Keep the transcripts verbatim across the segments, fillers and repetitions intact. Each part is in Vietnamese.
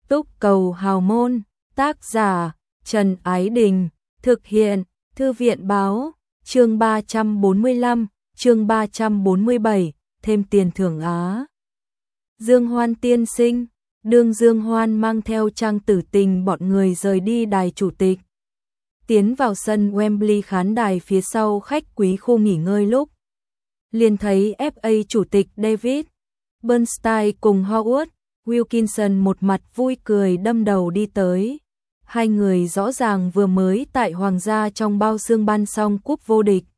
Túc cầu hào môn, tác giả Trần Ái Đình, thực hiện Thư viện báo, chương ba trăm bốn mươi lăm, chương ba trăm bốn mươi bảy, thêm tiền thưởng Á. Dương Hoan tiên sinh, đương Dương Hoan mang theo Trang Tử Tình bọn người rời đi đài chủ tịch. Tiến vào sân Wembley khán đài phía sau khách quý khu nghỉ ngơi lúc. Liền thấy ép a chủ tịch David Bernstein cùng Howard Wilkinson một mặt vui cười đâm đầu đi tới. Hai người rõ ràng vừa mới tại Hoàng gia trong bao xương ban xong cúp vô địch.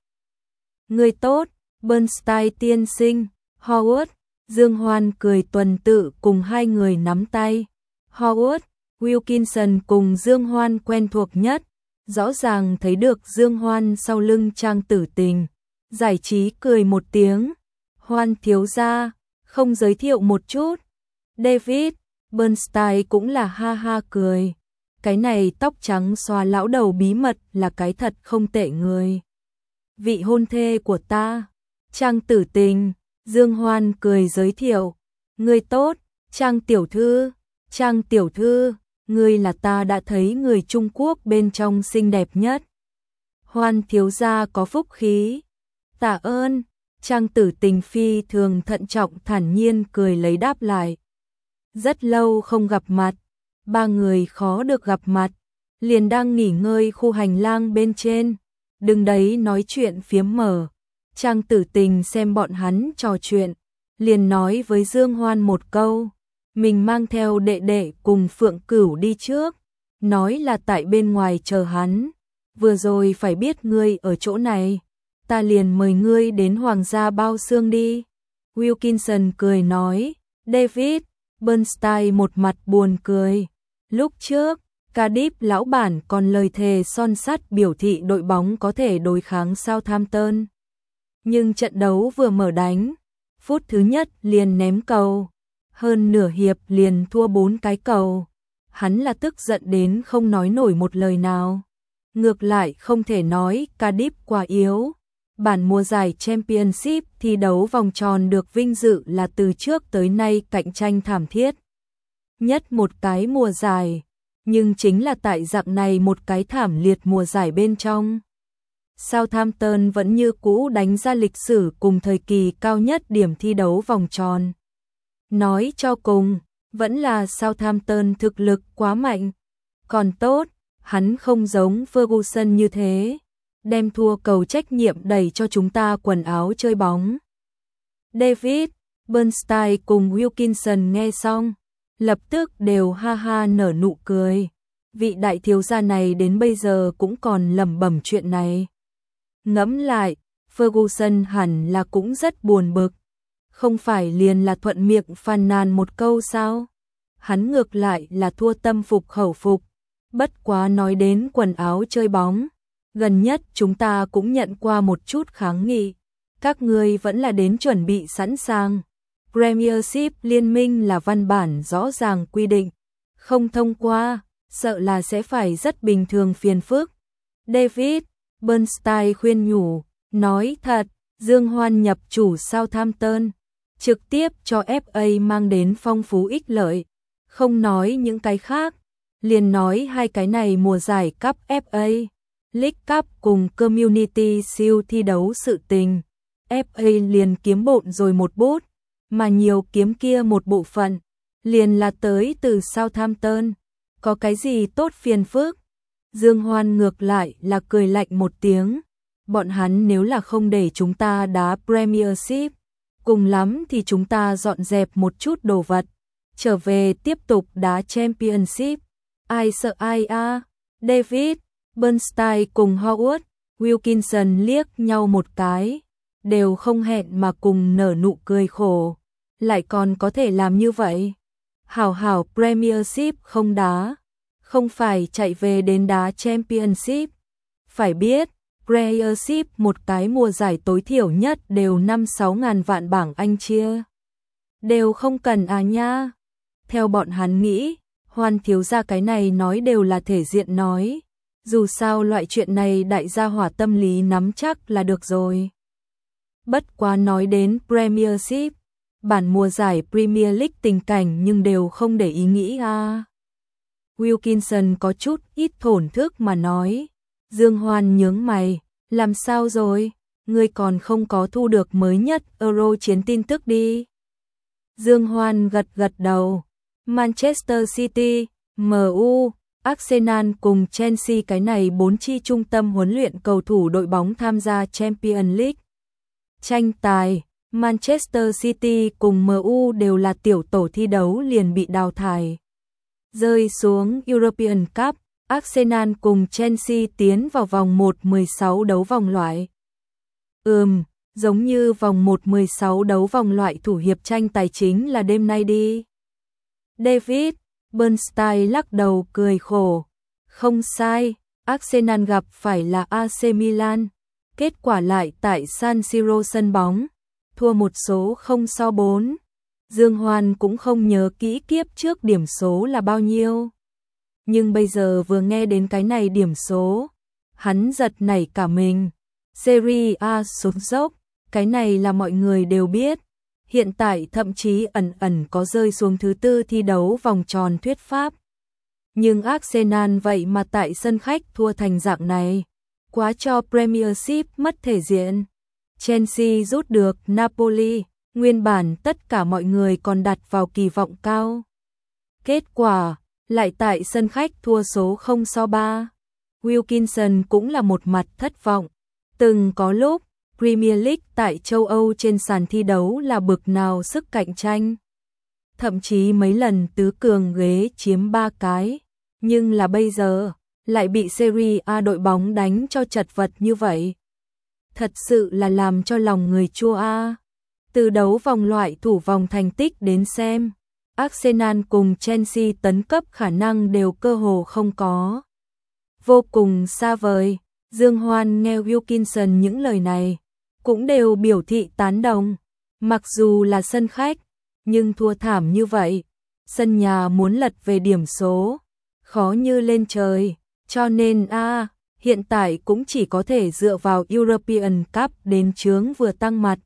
Người tốt, Bernstein tiên sinh, Howard, Dương Hoan cười tuần tự cùng hai người nắm tay. Howard, Wilkinson cùng Dương Hoan quen thuộc nhất, rõ ràng thấy được Dương Hoan sau lưng Trang Tử Tình. Giải trí cười một tiếng, Hoan thiếu gia, không giới thiệu một chút. David Bernstein cũng là ha ha cười. Cái này tóc trắng xóa lão đầu bí mật là cái thật không tệ người. Vị hôn thê của ta, Trang Tử Tình, Dương Hoan cười giới thiệu. Người tốt, Trang tiểu thư, Trang tiểu thư, người là ta đã thấy người Trung Quốc bên trong xinh đẹp nhất. Hoan thiếu gia có phúc khí. Tạ ơn, Trang Tử Tình phi thường thận trọng thản nhiên cười lấy đáp lại. Rất lâu không gặp mặt, ba người khó được gặp mặt, liền đang nghỉ ngơi khu hành lang bên trên, đứng đấy nói chuyện phiếm mở. Trang Tử Tình xem bọn hắn trò chuyện, liền nói với Dương Hoan một câu, mình mang theo đệ đệ cùng Phượng Cửu đi trước, nói là tại bên ngoài chờ hắn, vừa rồi phải biết ngươi ở chỗ này, ta liền mời ngươi đến Hoàng gia bao xương đi. Wilkinson cười nói, David Bernstein một mặt buồn cười. Lúc trước, Cardiff lão bản còn lời thề son sắt biểu thị đội bóng có thể đối kháng Southampton. Nhưng trận đấu vừa mở đánh, phút thứ nhất liền ném cầu, hơn nửa hiệp liền thua bốn cái cầu. Hắn là tức giận đến không nói nổi một lời nào. Ngược lại không thể nói Cardiff quá yếu. Bản mùa giải Championship thi đấu vòng tròn được vinh dự là từ trước tới nay cạnh tranh thảm thiết nhất một cái mùa giải, nhưng chính là tại dạng này một cái thảm liệt mùa giải bên trong, Southampton vẫn như cũ đánh ra lịch sử cùng thời kỳ cao nhất điểm thi đấu vòng tròn. Nói cho cùng, vẫn là Southampton thực lực quá mạnh. Còn tốt, hắn không giống Ferguson như thế, đem thua cầu trách nhiệm đẩy cho chúng ta quần áo chơi bóng. David Bernstein cùng Wilkinson nghe xong, lập tức đều ha ha nở nụ cười. Vị đại thiếu gia này đến bây giờ cũng còn lẩm bẩm chuyện này. Ngẫm lại, Ferguson hẳn là cũng rất buồn bực. Không phải liền là thuận miệng phàn nàn một câu sao? Hắn ngược lại là thua tâm phục khẩu phục. Bất quá nói đến quần áo chơi bóng, gần nhất chúng ta cũng nhận qua một chút kháng nghị. Các ngươi vẫn là đến chuẩn bị sẵn sàng. Premiership liên minh là văn bản rõ ràng quy định. Không thông qua, sợ là sẽ phải rất bình thường phiền phức. David Bernstein khuyên nhủ, nói thật, Dương Hoan nhập chủ Southampton, trực tiếp cho ép a mang đến phong phú ích lợi. Không nói những cái khác, liền nói hai cái này mùa giải Cup ép a, League Cup cùng Community Shield thi đấu sự tình. ép a liền kiếm bộn rồi một bút, mà nhiều kiếm kia một bộ phận, liền là tới từ Southampton. Có cái gì tốt phiền phức? Dương Hoan ngược lại là cười lạnh một tiếng. Bọn hắn nếu là không để chúng ta đá Premiership, cùng lắm thì chúng ta dọn dẹp một chút đồ vật, trở về tiếp tục đá Championship. Ai sợ ai a? À? David Bernstein cùng Howard Wilkinson liếc nhau một cái, đều không hẹn mà cùng nở nụ cười khổ. Lại còn có thể làm như vậy? Hảo hảo Premiership không đá, không phải chạy về đến đá Championship. Phải biết, Premiership một cái mùa giải tối thiểu nhất đều năm sáu ngàn vạn bảng Anh chia. Đều không cần à nha. Theo bọn hắn nghĩ, Hoan thiếu gia cái này nói đều là thể diện nói. Dù sao loại chuyện này đại gia hỏa tâm lý nắm chắc là được rồi. Bất quá nói đến Premiership, bản mùa giải Premier League tình cảnh nhưng đều không để ý nghĩ à. Wilkinson có chút ít thổn thức mà nói. Dương Hoan nhướng mày, làm sao rồi? Ngươi còn không có thu được mới nhất Euro chiến tin tức đi. Dương Hoan gật gật đầu. Manchester City, em u, Arsenal cùng Chelsea cái này bốn chi trung tâm huấn luyện cầu thủ đội bóng tham gia Champions League. Tranh tài, Manchester City cùng em u đều là tiểu tổ thi đấu liền bị đào thải. Rơi xuống European Cup, Arsenal cùng Chelsea tiến vào vòng một mười sáu đấu vòng loại. Ừm, giống như vòng một mười sáu đấu vòng loại thủ hiệp tranh tài chính là đêm nay đi. David Bernstein lắc đầu cười khổ. Không sai, Arsenal gặp phải là a xê Milan. Kết quả lại tại San Siro sân bóng, thua một số không so bốn. Dương Hoan cũng không nhớ kỹ kiếp trước điểm số là bao nhiêu. Nhưng bây giờ vừa nghe đến cái này điểm số, hắn giật nảy cả mình. Serie A sụt dốc, cái này là mọi người đều biết. Hiện tại thậm chí ẩn ẩn có rơi xuống thứ tư thi đấu vòng tròn thuyết pháp. Nhưng Arsenal vậy mà tại sân khách thua thành dạng này, quá cho Premiership mất thể diện. Chelsea rút được Napoli, nguyên bản tất cả mọi người còn đặt vào kỳ vọng cao. Kết quả, lại tại sân khách thua số không so ba. Wilkinson cũng là một mặt thất vọng. Từng có lúc, Premier League tại châu Âu trên sàn thi đấu là bực nào sức cạnh tranh. Thậm chí mấy lần tứ cường ghế chiếm ba cái. Nhưng là bây giờ, lại bị Serie A đội bóng đánh cho chật vật như vậy. Thật sự là làm cho lòng người chua a. Từ đấu vòng loại thủ vòng thành tích đến xem, Arsenal cùng Chelsea tấn cấp khả năng đều cơ hồ không có. Vô cùng xa vời. Dương Hoan nghe Wilkinson những lời này, cũng đều biểu thị tán đồng. Mặc dù là sân khách, nhưng thua thảm như vậy, sân nhà muốn lật về điểm số, khó như lên trời. Cho nên a à, hiện tại cũng chỉ có thể dựa vào European Cup đến chướng vừa tăng mặt.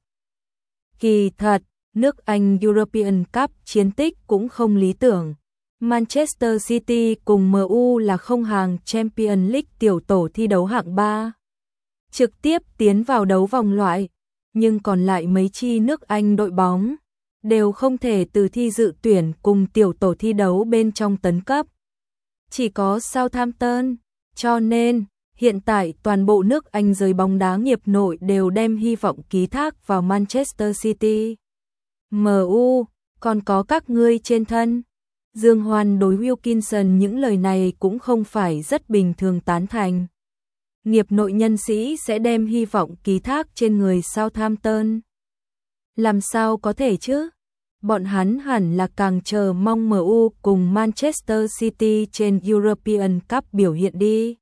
Kỳ thật, nước Anh European Cup chiến tích cũng không lý tưởng. Manchester City cùng em u là không hàng Champions League tiểu tổ thi đấu hạng ba. Trực tiếp tiến vào đấu vòng loại, nhưng còn lại mấy chi nước Anh đội bóng đều không thể từ thi dự tuyển cùng tiểu tổ thi đấu bên trong tấn cấp. Chỉ có Southampton, cho nên hiện tại toàn bộ nước Anh giới bóng đá nghiệp nội đều đem hy vọng ký thác vào Manchester City. em u, còn có các ngươi trên thân. Dương Hoan đối Wilkinson những lời này cũng không phải rất bình thường tán thành. Nghiệp nội nhân sĩ sẽ đem hy vọng ký thác trên người Southampton. Làm sao có thể chứ? Bọn hắn hẳn là càng chờ mong em u cùng Manchester City trên European Cup biểu hiện đi.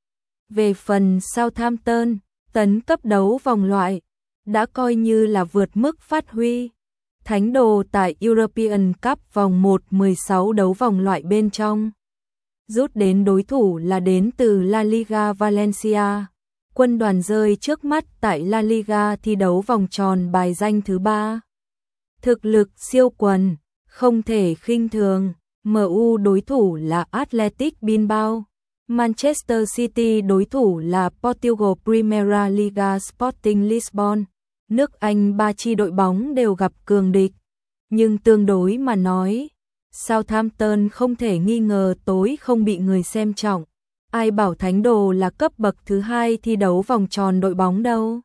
Về phần Southampton, tấn cấp đấu vòng loại, đã coi như là vượt mức phát huy. Thánh đồ tại European Cup vòng một mười sáu đấu vòng loại bên trong. Rút đến đối thủ là đến từ La Liga Valencia. Quân đoàn rơi trước mắt tại La Liga thi đấu vòng tròn bài danh thứ ba. Thực lực siêu quần, không thể khinh thường. em u đối thủ là Athletic Bilbao. Manchester City đối thủ là Portugal Primeira Liga Sporting Lisbon. Nước Anh ba chi đội bóng đều gặp cường địch, nhưng tương đối mà nói, Southampton không thể nghi ngờ tối không bị người xem trọng. Ai bảo Thánh đồ là cấp bậc thứ hai thi đấu vòng tròn đội bóng đâu.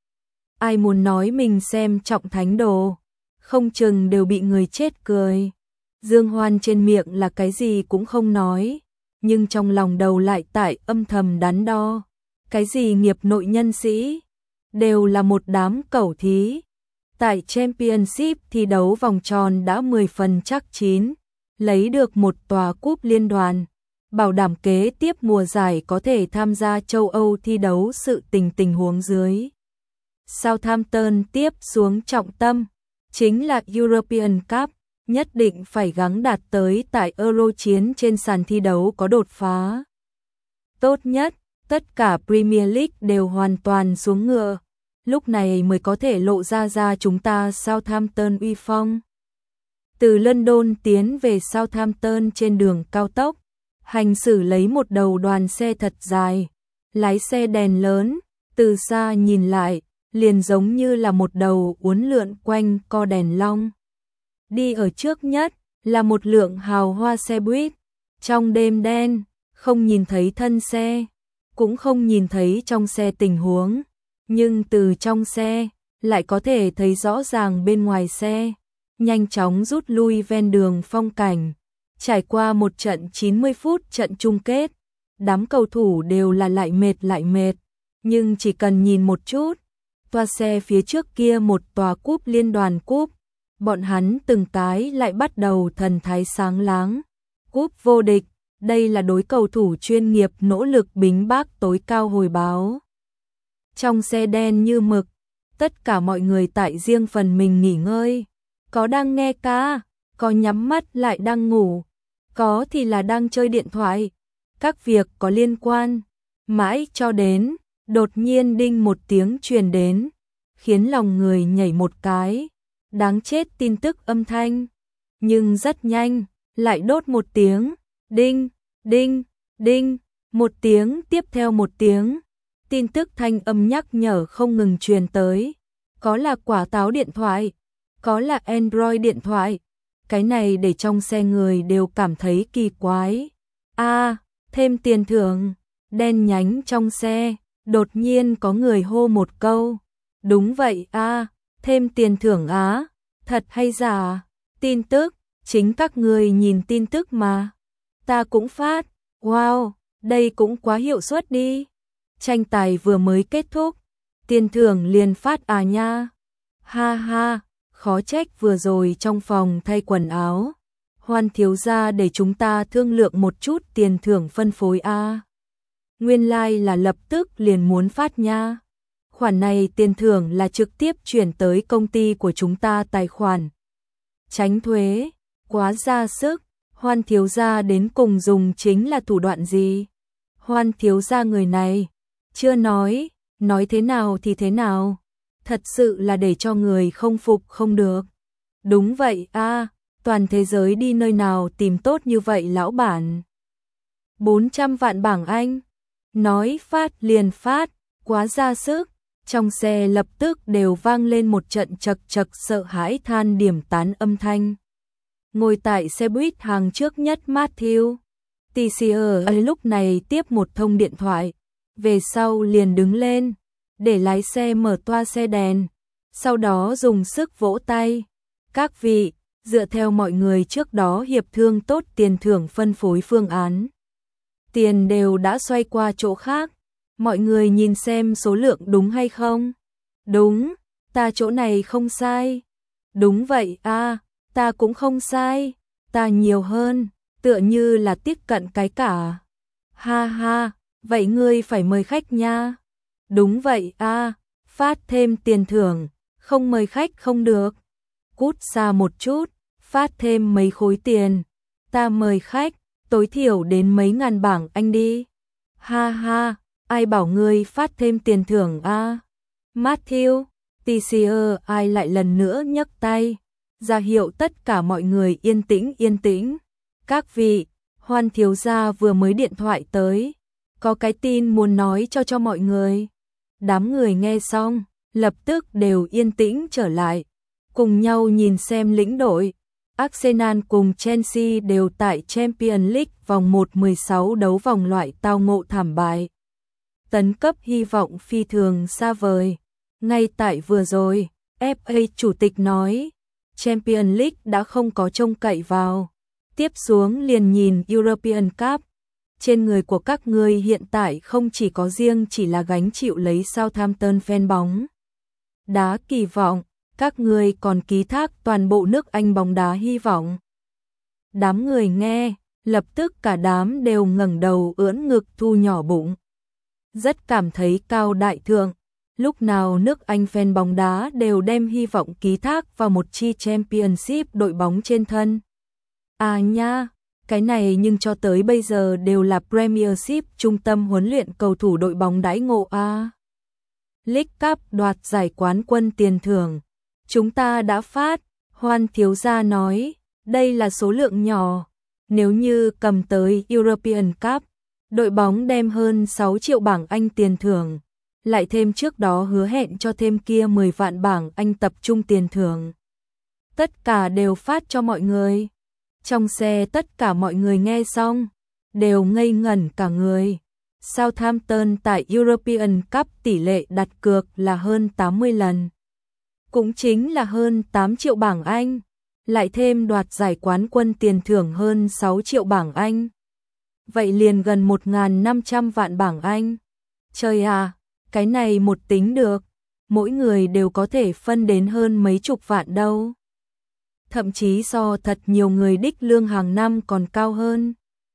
Ai muốn nói mình xem trọng Thánh đồ, không chừng đều bị người chết cười. Dương Hoan trên miệng là cái gì cũng không nói, nhưng trong lòng đầu lại tại âm thầm đắn đo. Cái gì nghiệp nội nhân sĩ, đều là một đám cẩu thí. Tại Championship thi đấu vòng tròn đã mười phần chắc chín, lấy được một tòa cúp liên đoàn, bảo đảm kế tiếp mùa giải có thể tham gia châu Âu thi đấu sự tình tình huống dưới. Southampton tiếp xuống trọng tâm, chính là European Cup, nhất định phải gắng đạt tới tại Euro chiến trên sàn thi đấu có đột phá. Tốt nhất, tất cả Premier League đều hoàn toàn xuống ngựa, lúc này mới có thể lộ ra ra chúng ta Southampton uy phong. Từ London tiến về Southampton trên đường cao tốc, hành xử lấy một đầu đoàn xe thật dài, lái xe đèn lớn, từ xa nhìn lại, liền giống như là một đầu uốn lượn quanh co đèn long. Đi ở trước nhất là một lượng hào hoa xe buýt, trong đêm đen, không nhìn thấy thân xe, cũng không nhìn thấy trong xe tình huống, nhưng từ trong xe lại có thể thấy rõ ràng bên ngoài xe, nhanh chóng rút lui ven đường phong cảnh. Trải qua một trận chín mươi phút trận chung kết, đám cầu thủ đều là lại mệt lại mệt, nhưng chỉ cần nhìn một chút, toa xe phía trước kia một tòa cúp liên đoàn cúp, bọn hắn từng cái lại bắt đầu thần thái sáng láng. Cúp vô địch, đây là đối cầu thủ chuyên nghiệp nỗ lực bính bác tối cao hồi báo. Trong xe đen như mực, tất cả mọi người tại riêng phần mình nghỉ ngơi, có đang nghe ca, có nhắm mắt lại đang ngủ, có thì là đang chơi điện thoại, các việc có liên quan, mãi cho đến, đột nhiên đinh một tiếng truyền đến, khiến lòng người nhảy một cái, đáng chết tin tức âm thanh, nhưng rất nhanh, lại đốt một tiếng, đinh, đinh, đinh, một tiếng tiếp theo một tiếng, tin tức thanh âm nhắc nhở không ngừng truyền tới, có là quả táo điện thoại, có là Android điện thoại, cái này để trong xe người đều cảm thấy kỳ quái. A, à, thêm tiền thưởng, đen nhánh trong xe, đột nhiên có người hô một câu. Đúng vậy a, à, thêm tiền thưởng á, thật hay giả? Tin tức, chính các người nhìn tin tức mà. Ta cũng phát, wow, đây cũng quá hiệu suất đi. Tranh tài vừa mới kết thúc, tiền thưởng liền phát à nha. Ha ha, khó trách vừa rồi trong phòng thay quần áo. Hoan thiếu gia để chúng ta thương lượng một chút tiền thưởng phân phối a. Nguyên lai like là lập tức liền muốn phát nha. Khoản này tiền thưởng là trực tiếp chuyển tới công ty của chúng ta tài khoản. Tránh thuế, quá ra sức, Hoan thiếu gia đến cùng dùng chính là thủ đoạn gì? Hoan thiếu gia người này, chưa nói, nói thế nào thì thế nào, thật sự là để cho người không phục không được. Đúng vậy a, à, toàn thế giới đi nơi nào tìm tốt như vậy lão bản. bốn trăm vạn bảng Anh, nói phát liền phát, quá ra sức. Trong xe lập tức đều vang lên một trận chật chật sợ hãi than điểm tán âm thanh. Ngồi tại xe buýt hàng trước nhất Matthew, tê xê ở lúc này tiếp một thông điện thoại, về sau liền đứng lên, để lái xe mở toa xe đèn, sau đó dùng sức vỗ tay. Các vị, dựa theo mọi người trước đó hiệp thương tốt tiền thưởng phân phối phương án. Tiền đều đã xoay qua chỗ khác. Mọi người nhìn xem số lượng đúng hay không? Đúng, ta chỗ này không sai. Đúng vậy a, à, ta cũng không sai. Ta nhiều hơn, tựa như là tiếp cận cái cả. Ha ha, vậy ngươi phải mời khách nha. Đúng vậy a, à, phát thêm tiền thưởng, không mời khách không được. Cút xa một chút, phát thêm mấy khối tiền. Ta mời khách, tối thiểu đến mấy ngàn bảng Anh đi. Ha ha. Ai bảo ngươi phát thêm tiền thưởng a? À? Matthew, tê xê ở ai lại lần nữa nhấc tay, ra hiệu tất cả mọi người yên tĩnh yên tĩnh. Các vị, Hoan thiếu gia vừa mới điện thoại tới, có cái tin muốn nói cho cho mọi người. Đám người nghe xong, lập tức đều yên tĩnh trở lại, cùng nhau nhìn xem lĩnh đội. Arsenal cùng Chelsea đều tại Champions League vòng một mười sáu đấu vòng loại tao ngộ thảm bại. Tấn cấp hy vọng phi thường xa vời. Ngay tại vừa rồi, ép a chủ tịch nói, Champions League đã không có trông cậy vào. Tiếp xuống liền nhìn European Cup. Trên người của các ngươi hiện tại không chỉ có riêng chỉ là gánh chịu lấy Southampton fan bóng đá kỳ vọng, các ngươi còn ký thác toàn bộ nước Anh bóng đá hy vọng. Đám người nghe, lập tức cả đám đều ngẩng đầu ưỡn ngực thu nhỏ bụng. Rất cảm thấy cao đại thượng, lúc nào nước Anh fan bóng đá đều đem hy vọng ký thác vào một chi Championship đội bóng trên thân. À nha, cái này nhưng cho tới bây giờ đều là Premiership trung tâm huấn luyện cầu thủ đội bóng đãi ngộ a. À. League Cup đoạt giải quán quân tiền thưởng, chúng ta đã phát, Hoan thiếu gia nói, đây là số lượng nhỏ, Nếu như cầm tới European Cup, đội bóng đem hơn sáu triệu bảng Anh tiền thưởng, lại thêm trước đó hứa hẹn cho thêm kia mười vạn bảng Anh tập trung tiền thưởng. Tất cả đều phát cho mọi người. Trong xe tất cả mọi người nghe xong, đều ngây ngẩn cả người. Southampton tại European Cup tỷ lệ đặt cược là hơn tám mươi lần. Cũng chính là hơn tám triệu bảng Anh, lại thêm đoạt giải quán quân tiền thưởng hơn sáu triệu bảng Anh. Vậy liền gần một nghìn năm trăm vạn bảng Anh. Trời à, cái này một tính được, mỗi người đều có thể phân đến hơn mấy chục vạn đâu. Thậm chí so thật nhiều người đích lương hàng năm còn cao hơn.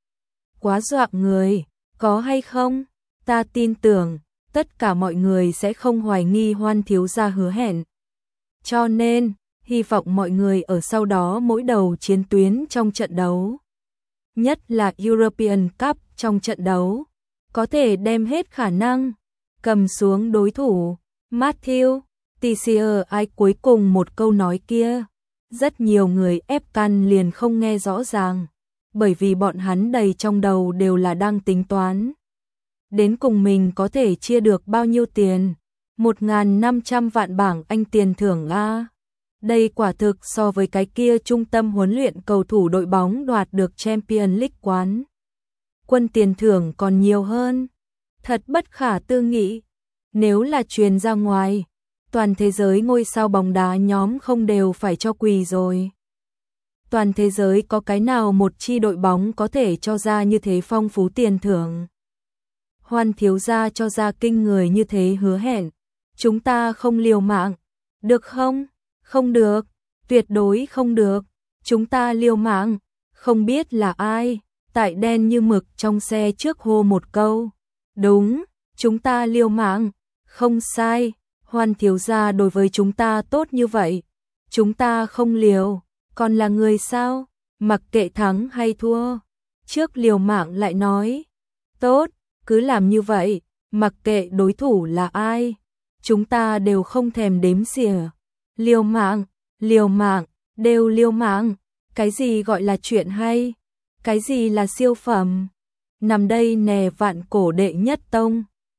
Quá dọa người, có hay không? Ta tin tưởng, tất cả mọi người sẽ không hoài nghi Hoan thiếu gia hứa hẹn. Cho nên, hy vọng mọi người ở sau đó mỗi đầu chiến tuyến trong trận đấu, nhất là European Cup trong trận đấu, có thể đem hết khả năng, cầm xuống đối thủ. Matthew, Tessier ai cuối cùng một câu nói kia, rất nhiều người ép căn liền không nghe rõ ràng, bởi vì bọn hắn đầy trong đầu đều là đang tính toán. Đến cùng mình có thể chia được bao nhiêu tiền? một nghìn năm trăm vạn bảng Anh tiền thưởng a. Đây quả thực so với cái kia trung tâm huấn luyện cầu thủ đội bóng đoạt được Champions League quán quân tiền thưởng còn nhiều hơn. Thật bất khả tư nghị. Nếu là truyền ra ngoài, toàn thế giới ngôi sao bóng đá nhóm không đều phải cho quỳ rồi. Toàn thế giới có cái nào một chi đội bóng có thể cho ra như thế phong phú tiền thưởng? Hoan thiếu gia cho ra kinh người như thế hứa hẹn, chúng ta không liều mạng, được không? Không được, tuyệt đối không được, chúng ta liều mạng, không biết là ai, tại đen như mực trong xe trước hô một câu. Đúng, chúng ta liều mạng, không sai, Hoan thiếu gia đối với chúng ta tốt như vậy, chúng ta không liều, còn là người sao, mặc kệ thắng hay thua, trước liều mạng lại nói, tốt, cứ làm như vậy, mặc kệ đối thủ là ai, chúng ta đều không thèm đếm xỉa, liều mạng, liều mạng, đều liều mạng, cái gì gọi là chuyện hay, cái gì là siêu phẩm, nằm đây nè vạn cổ đệ nhất tông.